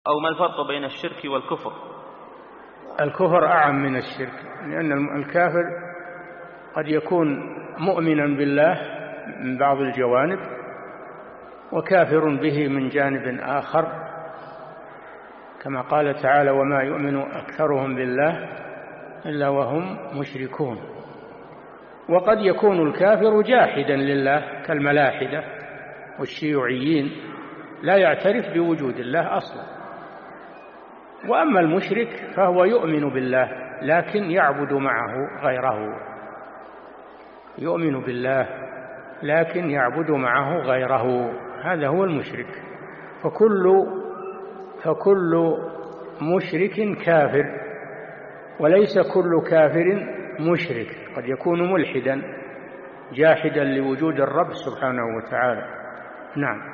أو ما الفرق بين الشرك والكفر؟ الكفر أعم من الشرك، لأن الكافر قد يكون مؤمنا بالله من بعض الجوانب وكافر به من جانب آخر، كما قال تعالى: وما يؤمن أكثرهم بالله إلا وهم مشركون. وقد يكون الكافر جاحدا لله كالملاحدة والشيوعيين، لا يعترف بوجود الله أصلا. وأما المشرك فهو يؤمن بالله لكن يعبد معه غيره، يؤمن بالله لكن يعبد معه غيره، هذا هو المشرك. فكل مشرك كافر، وليس كل كافر مشرك، قد يكون ملحدا جاحدا لوجود الرب سبحانه وتعالى. نعم.